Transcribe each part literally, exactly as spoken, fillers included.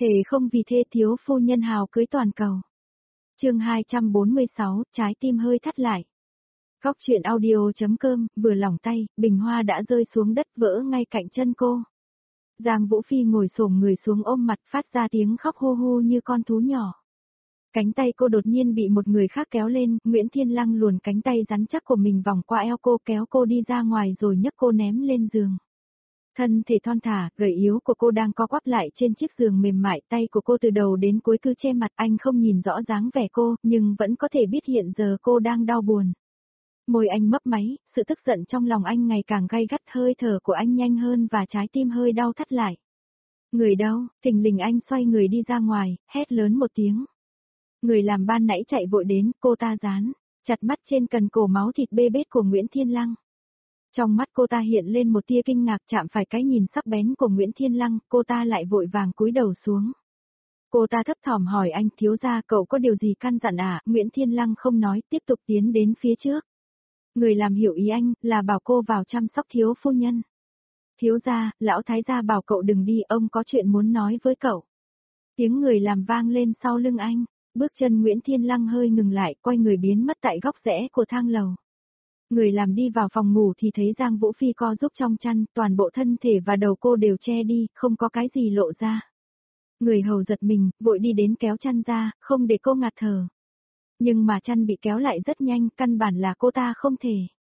Thề không vì thê thiếu phu nhân hào cưới toàn cầu. Chương hai trăm bốn mươi sáu, trái tim hơi thắt lại. Góc chuyện audio.com, vừa lỏng tay, bình hoa đã rơi xuống đất vỡ ngay cạnh chân cô. Giang Vũ Phi ngồi xổm người xuống ôm mặt phát ra tiếng khóc hô hô như con thú nhỏ. Cánh tay cô đột nhiên bị một người khác kéo lên, Nguyễn Thiên Lăng luồn cánh tay rắn chắc của mình vòng qua eo cô kéo cô đi ra ngoài rồi nhấc cô ném lên giường. Thân thể thon thả, gầy yếu của cô đang co quắp lại trên chiếc giường mềm mại, tay của cô từ đầu đến cuối cứ che mặt, anh không nhìn rõ dáng vẻ cô, nhưng vẫn có thể biết hiện giờ cô đang đau buồn. Môi anh mấp máy, sự tức giận trong lòng anh ngày càng gay gắt, hơi thở của anh nhanh hơn và trái tim hơi đau thắt lại. Người đâu, thình lình anh xoay người đi ra ngoài, hét lớn một tiếng. Người làm ban nãy chạy vội đến, cô ta dán chặt mắt trên cần cổ máu thịt bê bết của Nguyễn Thiên Lăng. Trong mắt cô ta hiện lên một tia kinh ngạc, chạm phải cái nhìn sắc bén của Nguyễn Thiên Lăng, cô ta lại vội vàng cúi đầu xuống. Cô ta thấp thỏm hỏi anh, thiếu gia cậu có điều gì căn dặn à? Nguyễn Thiên Lăng không nói, tiếp tục tiến đến phía trước. Người làm hiểu ý anh, là bảo cô vào chăm sóc thiếu phu nhân. Thiếu gia, lão thái gia bảo cậu đừng đi, ông có chuyện muốn nói với cậu. Tiếng người làm vang lên sau lưng anh, bước chân Nguyễn Thiên Lăng hơi ngừng lại, quay người biến mất tại góc rẽ của thang lầu. Người làm đi vào phòng ngủ thì thấy Giang Vũ Phi co giúp trong chăn, toàn bộ thân thể và đầu cô đều che đi, không có cái gì lộ ra. Người hầu giật mình, vội đi đến kéo chăn ra, không để cô ngạt thở. Nhưng mà chăn bị kéo lại rất nhanh, căn bản là cô ta không thể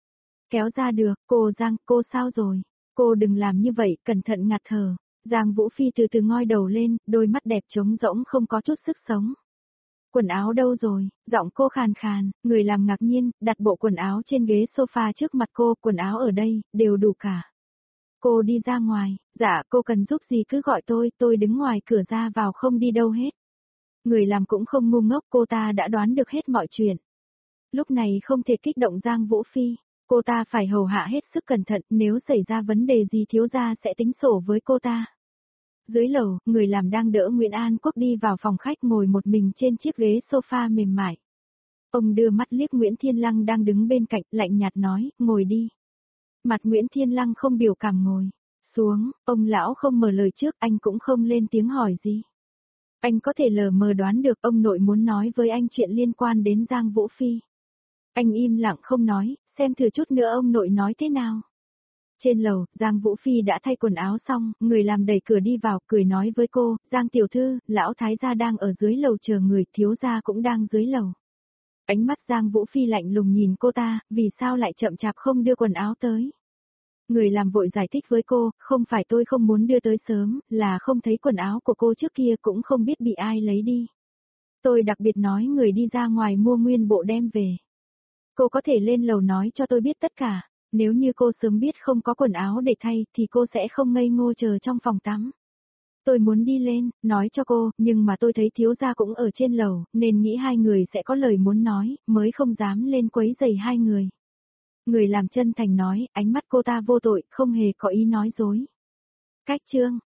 kéo ra được. Cô Giang, cô sao rồi? Cô đừng làm như vậy, cẩn thận ngạt thở. Giang Vũ Phi từ từ ngoi đầu lên, đôi mắt đẹp trống rỗng không có chút sức sống. Quần áo đâu rồi? Giọng cô khàn khàn, người làm ngạc nhiên, đặt bộ quần áo trên ghế sofa trước mặt cô, quần áo ở đây, đều đủ cả. Cô đi ra ngoài, dạ cô cần giúp gì cứ gọi tôi, tôi đứng ngoài cửa ra vào không đi đâu hết. Người làm cũng không ngu ngốc, cô ta đã đoán được hết mọi chuyện. Lúc này không thể kích động Giang Vũ Phi, cô ta phải hầu hạ hết sức cẩn thận, nếu xảy ra vấn đề gì thiếu gia sẽ tính sổ với cô ta. Dưới lầu, người làm đang đỡ Nguyễn An Quốc đi vào phòng khách ngồi một mình trên chiếc ghế sofa mềm mại. Ông đưa mắt liếc Nguyễn Thiên Lăng đang đứng bên cạnh, lạnh nhạt nói, ngồi đi. Mặt Nguyễn Thiên Lăng không biểu cảm ngồi xuống, ông lão không mở lời trước, anh cũng không lên tiếng hỏi gì. Anh có thể lờ mờ đoán được ông nội muốn nói với anh chuyện liên quan đến Giang Vũ Phi. Anh im lặng không nói, xem thử chút nữa ông nội nói thế nào. Trên lầu, Giang Vũ Phi đã thay quần áo xong, người làm đẩy cửa đi vào, cười nói với cô, Giang tiểu thư, lão thái gia đang ở dưới lầu chờ người, thiếu gia cũng đang dưới lầu. Ánh mắt Giang Vũ Phi lạnh lùng nhìn cô ta, vì sao lại chậm chạp không đưa quần áo tới. Người làm vội giải thích với cô, không phải tôi không muốn đưa tới sớm, là không thấy quần áo của cô trước kia cũng không biết bị ai lấy đi. Tôi đặc biệt nói người đi ra ngoài mua nguyên bộ đem về. Cô có thể lên lầu nói cho tôi biết tất cả. Nếu như cô sớm biết không có quần áo để thay thì cô sẽ không ngây ngô chờ trong phòng tắm. Tôi muốn đi lên, nói cho cô, nhưng mà tôi thấy thiếu gia cũng ở trên lầu, nên nghĩ hai người sẽ có lời muốn nói, mới không dám lên quấy rầy hai người. Người làm chân thành nói, ánh mắt cô ta vô tội, không hề có ý nói dối. Cách chương,